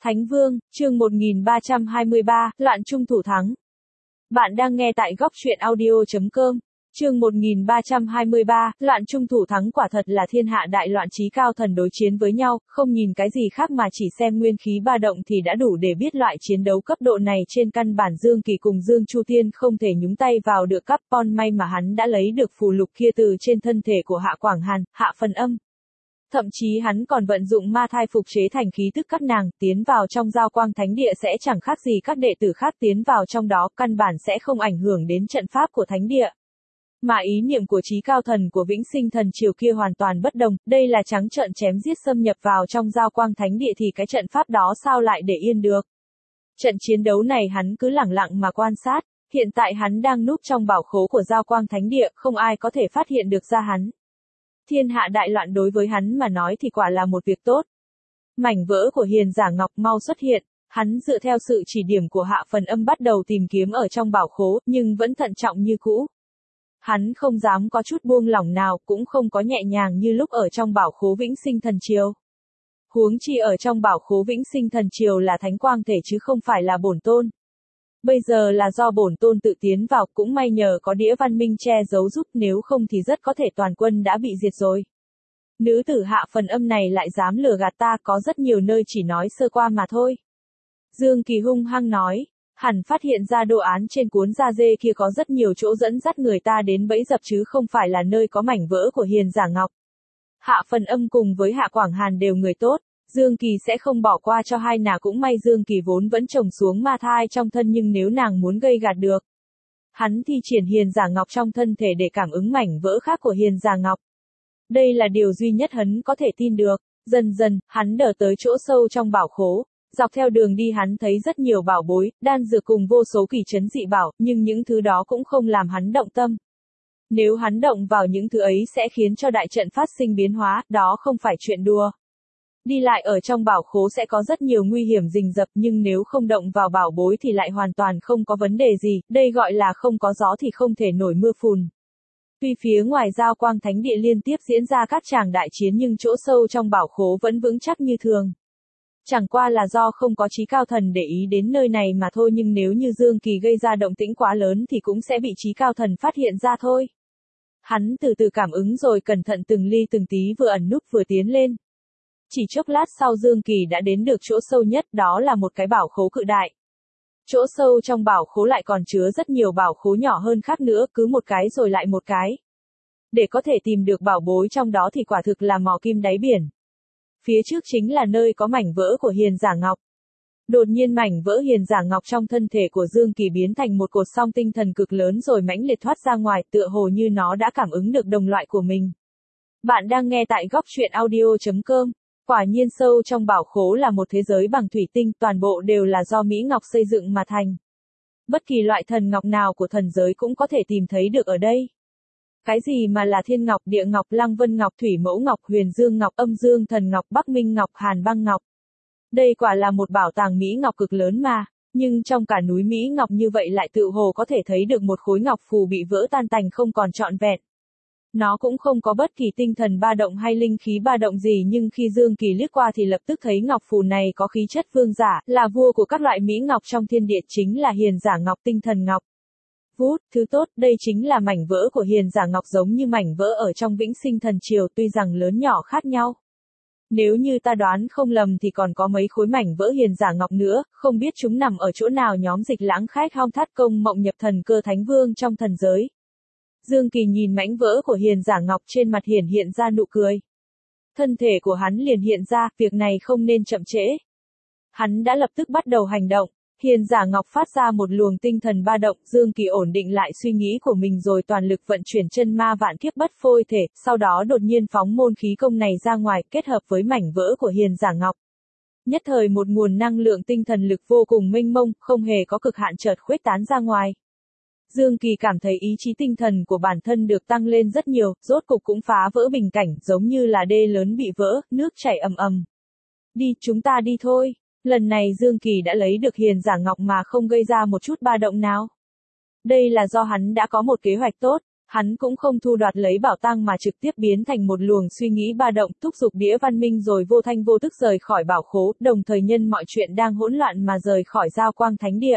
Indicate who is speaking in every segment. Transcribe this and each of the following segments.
Speaker 1: Thánh Vương, chương 1323, Loạn Trung Thủ Thắng. Bạn đang nghe tại góc truyện audio.com. Chương 1323, Loạn Trung Thủ Thắng. Quả thật là thiên hạ đại loạn, chí cao thần đối chiến với nhau, không nhìn cái gì khác mà chỉ xem nguyên khí ba động thì đã đủ để biết loại chiến đấu cấp độ này trên căn bản Dương Kỳ cùng Dương Chu Thiên không thể nhúng tay vào được. Carbon may mà hắn đã lấy được phù lục kia từ trên thân thể của Hạ Quảng Hàn, Hạ Phần Âm. Thậm chí hắn còn vận dụng ma thai phục chế thành khí tức các nàng, tiến vào trong giao quang thánh địa sẽ chẳng khác gì các đệ tử khác tiến vào trong đó, căn bản sẽ không ảnh hưởng đến trận pháp của thánh địa. Mà ý niệm của chí cao thần của Vĩnh Sinh Thần Triều kia hoàn toàn bất đồng, đây là trắng trợn chém giết xâm nhập vào trong giao quang thánh địa thì cái trận pháp đó sao lại để yên được. Trận chiến đấu này hắn cứ lẳng lặng mà quan sát, hiện tại hắn đang núp trong bảo khố của giao quang thánh địa, không ai có thể phát hiện được ra hắn. Thiên hạ đại loạn đối với hắn mà nói thì quả là một việc tốt. Mảnh vỡ của Hiền Giả Ngọc mau xuất hiện, hắn dựa theo sự chỉ điểm của Hạ Phần Âm bắt đầu tìm kiếm ở trong bảo khố, nhưng vẫn thận trọng như cũ. Hắn không dám có chút buông lỏng nào, cũng không có nhẹ nhàng như lúc ở trong bảo khố Vĩnh Sinh Thần Triều. Huống chi ở trong bảo khố Vĩnh Sinh Thần Triều là thánh quang thể chứ không phải là bổn tôn. Bây giờ là do bổn tôn tự tiến vào, cũng may nhờ có đĩa văn minh che giấu giúp, nếu không thì rất có thể toàn quân đã bị diệt rồi. Nữ tử Hạ Phần Âm này lại dám lừa gạt ta, có rất nhiều nơi chỉ nói sơ qua mà thôi. Dương Kỳ hung hăng nói, hẳn phát hiện ra đồ án trên cuốn da dê kia có rất nhiều chỗ dẫn dắt người ta đến bẫy dập chứ không phải là nơi có mảnh vỡ của Hiền Giả Ngọc. Hạ Phần Âm cùng với Hạ Quảng Hàn đều người tốt. Dương Kỳ sẽ không bỏ qua cho hai nàng, cũng may Dương Kỳ vốn vẫn trồng xuống ma thai trong thân, nhưng nếu nàng muốn gây gạt được, hắn thi triển Hiền Giả Ngọc trong thân thể để cảm ứng mảnh vỡ khác của Hiền Giả Ngọc. Đây là điều duy nhất hắn có thể tin được. Dần dần, hắn đỡ tới chỗ sâu trong bảo khố. Dọc theo đường đi hắn thấy rất nhiều bảo bối, đan dược cùng vô số kỳ trấn dị bảo, nhưng những thứ đó cũng không làm hắn động tâm. Nếu hắn động vào những thứ ấy sẽ khiến cho đại trận phát sinh biến hóa, đó không phải chuyện đùa. Đi lại ở trong bảo khố sẽ có rất nhiều nguy hiểm rình rập, nhưng nếu không động vào bảo bối thì lại hoàn toàn không có vấn đề gì, đây gọi là không có gió thì không thể nổi mưa phùn. Tuy phía ngoài giao quang thánh địa liên tiếp diễn ra các tràng đại chiến nhưng chỗ sâu trong bảo khố vẫn vững chắc như thường. Chẳng qua là do không có chí cao thần để ý đến nơi này mà thôi, nhưng nếu như Dương Kỳ gây ra động tĩnh quá lớn thì cũng sẽ bị chí cao thần phát hiện ra thôi. Hắn từ từ cảm ứng rồi cẩn thận từng ly từng tí vừa ẩn núp vừa tiến lên. Chỉ chốc lát sau Dương Kỳ đã đến được chỗ sâu nhất, đó là một cái bảo khố cự đại. Chỗ sâu trong bảo khố lại còn chứa rất nhiều bảo khố nhỏ hơn khác nữa, cứ một cái rồi lại một cái. Để có thể tìm được bảo bối trong đó thì quả thực là mò kim đáy biển. Phía trước chính là nơi có mảnh vỡ của Hiền Giả Ngọc. Đột nhiên mảnh vỡ Hiền Giả Ngọc trong thân thể của Dương Kỳ biến thành một cột song tinh thần cực lớn rồi mãnh liệt thoát ra ngoài, tựa hồ như nó đã cảm ứng được đồng loại của mình. Bạn đang nghe tại góc truyện audio.com. Quả nhiên sâu trong bảo khố là một thế giới bằng thủy tinh, toàn bộ đều là do Mỹ Ngọc xây dựng mà thành. Bất kỳ loại thần ngọc nào của thần giới cũng có thể tìm thấy được ở đây. Cái gì mà là Thiên Ngọc, Địa Ngọc, Lăng Vân Ngọc, Thủy Mẫu Ngọc, Huyền Dương Ngọc, Âm Dương Thần Ngọc, Bắc Minh Ngọc, Hàn Băng Ngọc. Đây quả là một bảo tàng Mỹ Ngọc cực lớn mà, nhưng trong cả núi Mỹ Ngọc như vậy lại tự hồ có thể thấy được một khối ngọc phù bị vỡ tan tành không còn trọn vẹn. Nó cũng không có bất kỳ tinh thần ba động hay linh khí ba động gì, nhưng khi Dương Kỳ liếc qua thì lập tức thấy ngọc phù này có khí chất vương giả, là vua của các loại Mỹ Ngọc trong thiên địa, chính là Hiền Giả Ngọc, tinh thần ngọc. Vút, thứ tốt, đây chính là mảnh vỡ của Hiền Giả Ngọc, giống như mảnh vỡ ở trong Vĩnh Sinh Thần Triều, tuy rằng lớn nhỏ khác nhau. Nếu như ta đoán không lầm thì còn có mấy khối mảnh vỡ Hiền Giả Ngọc nữa, không biết chúng nằm ở chỗ nào. Nhóm Dịch Lãng Khách Hong Thắt Công Mộng Nhập Thần Cơ Thánh Vương trong thần giới. Dương Kỳ nhìn mảnh vỡ của Hiền Giả Ngọc, trên mặt hiện ra nụ cười. Thân thể của hắn liền hiện ra, việc này không nên chậm trễ. Hắn đã lập tức bắt đầu hành động. Hiền Giả Ngọc phát ra một luồng tinh thần ba động, Dương Kỳ ổn định lại suy nghĩ của mình rồi toàn lực vận chuyển chân ma vạn kiếp bất phôi thể, sau đó đột nhiên phóng môn khí công này ra ngoài, kết hợp với mảnh vỡ của Hiền Giả Ngọc. Nhất thời một nguồn năng lượng tinh thần lực vô cùng mênh mông, không hề có cực hạn chợt khuếch tán ra ngoài. Dương Kỳ cảm thấy ý chí tinh thần của bản thân được tăng lên rất nhiều, rốt cục cũng phá vỡ bình cảnh, giống như là đê lớn bị vỡ, nước chảy ầm ầm. Đi, chúng ta đi thôi. Lần này Dương Kỳ đã lấy được Hiền Giả Ngọc mà không gây ra một chút ba động nào. Đây là do hắn đã có một kế hoạch tốt, Hắn cũng không thu đoạt lấy bảo tàng mà trực tiếp biến thành một luồng suy nghĩ ba động, thúc giục đĩa văn minh rồi vô thanh vô tức rời khỏi bảo khố, đồng thời nhân mọi chuyện đang hỗn loạn mà rời khỏi giao quang thánh địa.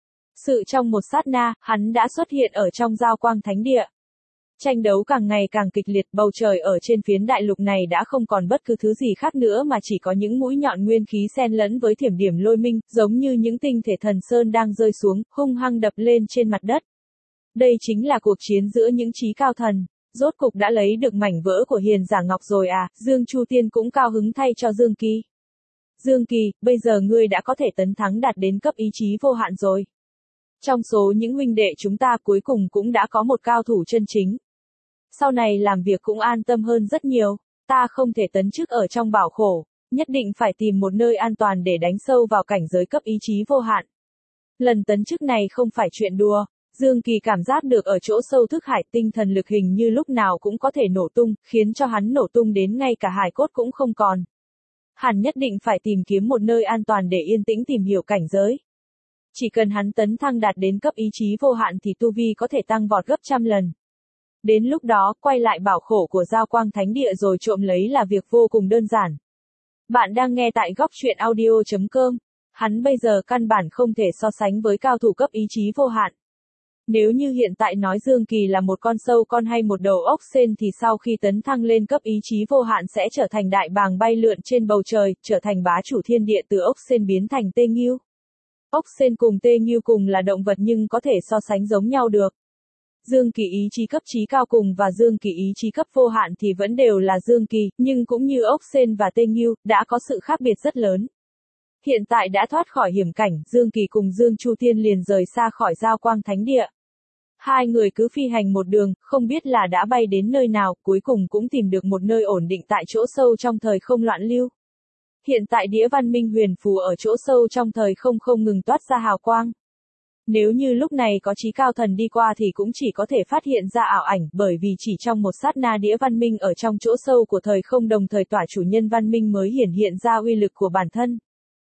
Speaker 1: Sự trong một sát na, hắn đã xuất hiện ở trong giao quang thánh địa. Tranh đấu càng ngày càng kịch liệt, bầu trời ở trên phiến đại lục này đã không còn bất cứ thứ gì khác nữa mà chỉ có những mũi nhọn nguyên khí xen lẫn với thiểm điểm lôi minh, giống như những tinh thể thần sơn đang rơi xuống, hung hăng đập lên trên mặt đất. Đây chính là cuộc chiến giữa những trí cao thần. Rốt cục đã lấy được mảnh vỡ của hiền giả ngọc rồi à, Dương Chu Tiên cũng cao hứng thay cho Dương Kỳ. Dương Kỳ, bây giờ ngươi đã có thể tấn thắng đạt đến cấp ý chí vô hạn rồi. Trong số những huynh đệ chúng ta cuối cùng cũng đã có một cao thủ chân chính. Sau này làm việc cũng an tâm hơn rất nhiều, ta không thể tấn chức ở trong bảo khổ, nhất định phải tìm một nơi an toàn để đánh sâu vào cảnh giới cấp ý chí vô hạn. Lần tấn chức này không phải chuyện đùa, Dương Kỳ cảm giác được ở chỗ sâu thức hải tinh thần lực hình như lúc nào cũng có thể nổ tung, khiến cho hắn nổ tung đến ngay cả hài cốt cũng không còn. Hắn nhất định phải tìm kiếm một nơi an toàn để yên tĩnh tìm hiểu cảnh giới. Chỉ cần hắn tấn thăng đạt đến cấp ý chí vô hạn thì tu vi có thể tăng vọt gấp trăm lần. Đến lúc đó, quay lại bảo khổ của Giao Quang Thánh Địa rồi trộm lấy là việc vô cùng đơn giản. Bạn đang nghe tại góc truyện audio.com. Hắn bây giờ căn bản không thể so sánh với cao thủ cấp ý chí vô hạn. Nếu như hiện tại nói Dương Kỳ là một con sâu con hay một đầu ốc sên thì sau khi tấn thăng lên cấp ý chí vô hạn sẽ trở thành đại bàng bay lượn trên bầu trời, trở thành bá chủ thiên địa, từ ốc sên biến thành tê nghiêu. Ốc sên cùng tê nghiêu cùng là động vật nhưng có thể so sánh giống nhau được. Dương Kỳ ý chí cấp trí cao cùng và Dương Kỳ ý chí cấp vô hạn thì vẫn đều là Dương Kỳ, nhưng cũng như ốc sên và tê nghiêu, đã có sự khác biệt rất lớn. Hiện tại đã thoát khỏi hiểm cảnh, Dương Kỳ cùng Dương Chu Tiên liền rời xa khỏi Giao Quang Thánh Địa. Hai người cứ phi hành một đường, không biết là đã bay đến nơi nào, cuối cùng cũng tìm được một nơi ổn định tại chỗ sâu trong thời không loạn lưu. Hiện tại đĩa văn minh huyền phù ở chỗ sâu trong thời không không ngừng toát ra hào quang. Nếu như lúc này có trí cao thần đi qua thì cũng chỉ có thể phát hiện ra ảo ảnh, bởi vì chỉ trong một sát na đĩa văn minh ở trong chỗ sâu của thời không đồng thời tỏa chủ nhân văn minh mới hiển hiện ra uy lực của bản thân.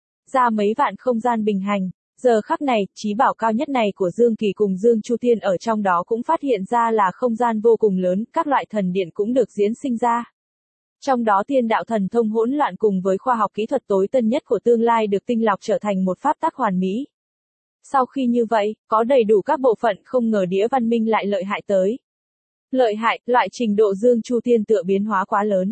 Speaker 1: Ra mấy vạn không gian bình hành. Giờ khắc này, trí bảo cao nhất này của Dương Kỳ cùng Dương Chu Tiên ở trong đó cũng phát hiện ra là không gian vô cùng lớn, các loại thần điện cũng được diễn sinh ra. Trong đó tiên đạo thần thông hỗn loạn cùng với khoa học kỹ thuật tối tân nhất của tương lai được tinh lọc trở thành một pháp tắc hoàn mỹ. Sau khi như vậy, có đầy đủ các bộ phận không ngờ đĩa văn minh lại lợi hại tới. Lợi hại, loại trình độ Dương Chu Tiên tựa biến hóa quá lớn.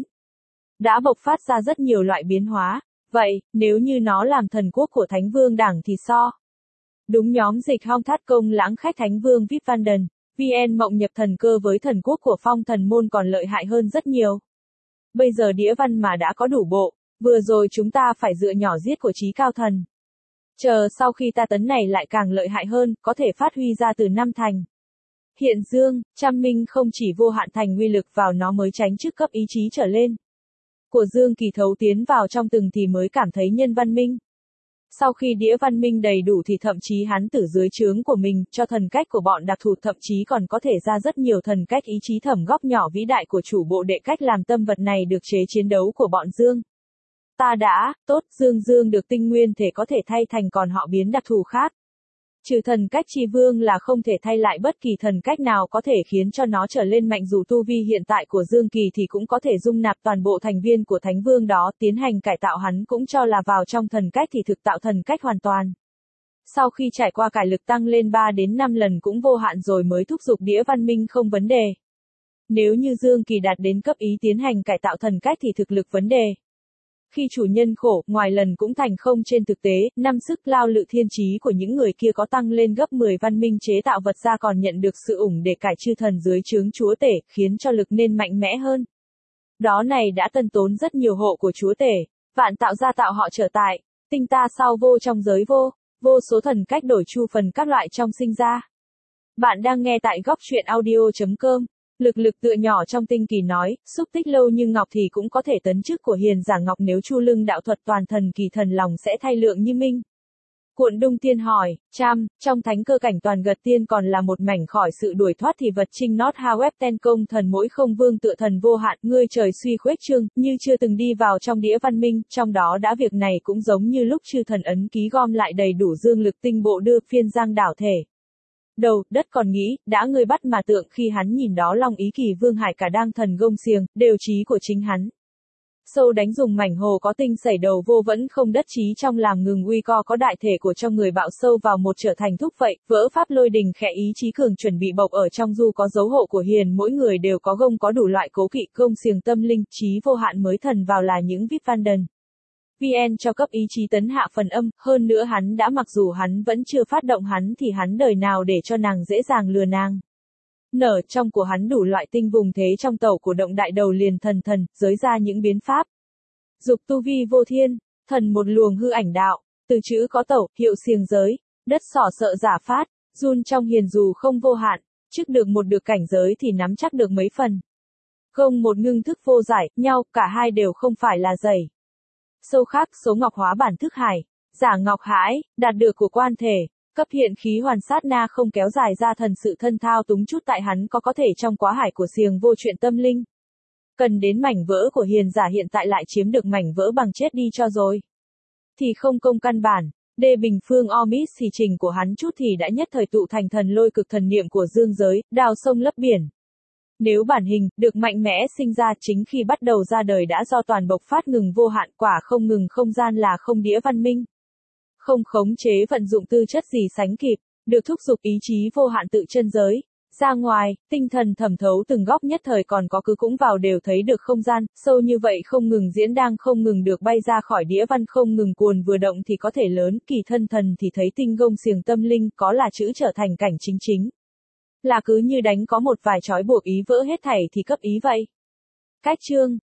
Speaker 1: Đã bộc phát ra rất nhiều loại biến hóa. Vậy, nếu như nó làm thần quốc của Thánh Vương Đảng thì so. Đúng, nhóm dịch Hong Thát Công lãng khách Thánh Vương Vip Van Den, VN mộng nhập thần cơ với thần quốc của Phong Thần Môn còn lợi hại hơn rất nhiều. Bây giờ đĩa văn mà đã có đủ bộ, vừa rồi chúng ta phải dựa nhỏ giết của trí cao thần. Chờ sau khi ta tấn này lại càng lợi hại hơn, có thể phát huy ra từ năm thành. Hiện Dương, Trăm Minh không chỉ vô hạn thành uy lực vào nó mới tránh trước cấp ý chí trở lên. Của Dương Kỳ thấu tiến vào trong từng thì mới cảm thấy nhân văn minh. Sau khi đĩa văn minh đầy đủ thì thậm chí hắn tử dưới trướng của mình, cho thần cách của bọn đặc thù thậm chí còn có thể ra rất nhiều thần cách ý chí thẩm góc nhỏ vĩ đại của chủ bộ đệ cách làm tâm vật này được chế chiến đấu của bọn Dương. Ta đã, tốt, Dương được tinh nguyên thể có thể thay thành còn họ biến đặc thù khác. Trừ thần cách chi vương là không thể thay lại bất kỳ thần cách nào có thể khiến cho nó trở lên mạnh, dù tu vi hiện tại của Dương Kỳ thì cũng có thể dung nạp toàn bộ thành viên của Thánh Vương đó, tiến hành cải tạo hắn cũng cho là vào trong thần cách thì thực tạo thần cách hoàn toàn. Sau khi trải qua cải lực tăng lên 3 đến 5 lần cũng vô hạn rồi mới thúc giục đĩa văn minh không vấn đề. Nếu như Dương Kỳ đạt đến cấp ý tiến hành cải tạo thần cách thì thực lực vấn đề. Khi chủ nhân khổ, ngoài lần cũng thành không trên thực tế, năm sức lao lự thiên trí của những người kia có tăng lên gấp 10 văn minh chế tạo vật ra còn nhận được sự ủng để cải chư thần dưới trướng chúa tể, khiến cho lực nên mạnh mẽ hơn. Đó này đã tân tốn rất nhiều hộ của chúa tể, vạn tạo ra tạo họ trở tại, tinh ta sau vô trong giới vô, vô số thần cách đổi chu phần các loại trong sinh ra. Bạn đang nghe tại góc truyện audio.com. Lực tựa nhỏ trong tinh kỳ nói, xúc tích lâu như ngọc thì cũng có thể tấn chức của hiền giả ngọc nếu chu lưng đạo thuật toàn thần kỳ thần lòng sẽ thay lượng như minh. Cuộn Đung Tiên hỏi, trong thánh cơ cảnh toàn gật tiên còn là một mảnh khỏi sự đuổi thoát thì vật trinh not ha web ten công thần mỗi không vương tựa thần vô hạn, ngươi trời suy khuếch trương, như chưa từng đi vào trong đĩa văn minh, trong đó đã việc này cũng giống như lúc chư thần ấn ký gom lại đầy đủ dương lực tinh bộ đưa phiên giang đảo thể. Đầu, đất còn nghĩ, đã ngươi bắt mà tượng khi hắn nhìn đó Long Ý Kỳ Vương Hải cả đang thần gông xiềng, đều trí của chính hắn. Sâu đánh dùng mảnh hồ có tinh sẩy đầu vô vẫn không đất trí trong làm ngừng uy co có đại thể của trong người bạo sâu vào một trở thành thúc vậy, vỡ pháp lôi đình khẽ ý chí cường chuẩn bị bộc ở trong du có dấu hộ của hiền mỗi người đều có gông có đủ loại cố kỵ gông xiềng tâm linh, trí vô hạn mới thần vào là những vít văn đần. VN cho cấp ý chí tấn hạ phần âm, hơn nữa hắn đã mặc dù hắn vẫn chưa phát động hắn thì hắn đời nào để cho nàng dễ dàng lừa nàng. Nở trong của hắn đủ loại tinh vùng thế trong tẩu của động đại đầu liền thần giới ra những biến pháp. Dục tu vi vô thiên, thần một luồng hư ảnh đạo, từ chữ có tẩu, hiệu xiềng giới, đất sỏ sợ giả phát, run trong hiền dù không vô hạn, trước được một được cảnh giới thì nắm chắc được mấy phần. Không một ngưng thức vô giải, nhau, cả hai đều không phải là dày. Sâu khác số ngọc hóa bản thức hải, giả ngọc hãi, đạt được của quan thể. Cấp hiện khí hoàn sát na không kéo dài ra thần sự thân thao túng chút tại hắn có thể trong quá hải của xiềng vô chuyện tâm linh. Cần đến mảnh vỡ của hiền giả hiện tại lại chiếm được mảnh vỡ bằng chết đi cho rồi. Thì không công căn bản, đê bình phương omis thì trình của hắn chút thì đã nhất thời tụ thành thần lôi cực thần niệm của dương giới, đào sông lấp biển. Nếu bản hình, được mạnh mẽ sinh ra chính khi bắt đầu ra đời đã do toàn bộc phát ngừng vô hạn quả không ngừng không gian là không đĩa văn minh. Không khống chế vận dụng tư chất gì sánh kịp, được thúc giục ý chí vô hạn tự chân giới. Ra ngoài, tinh thần thẩm thấu từng góc nhất thời còn có cứ cũng vào đều thấy được không gian, sâu như vậy không ngừng diễn đang không ngừng được bay ra khỏi đĩa văn không ngừng cuồn vừa động thì có thể lớn, kỳ thân thần thì thấy tinh gông xiềng tâm linh có là chữ trở thành cảnh chính chính. Là cứ như đánh có một vài trói buộc ý vỡ hết thảy thì cấp ý vậy. Cách chương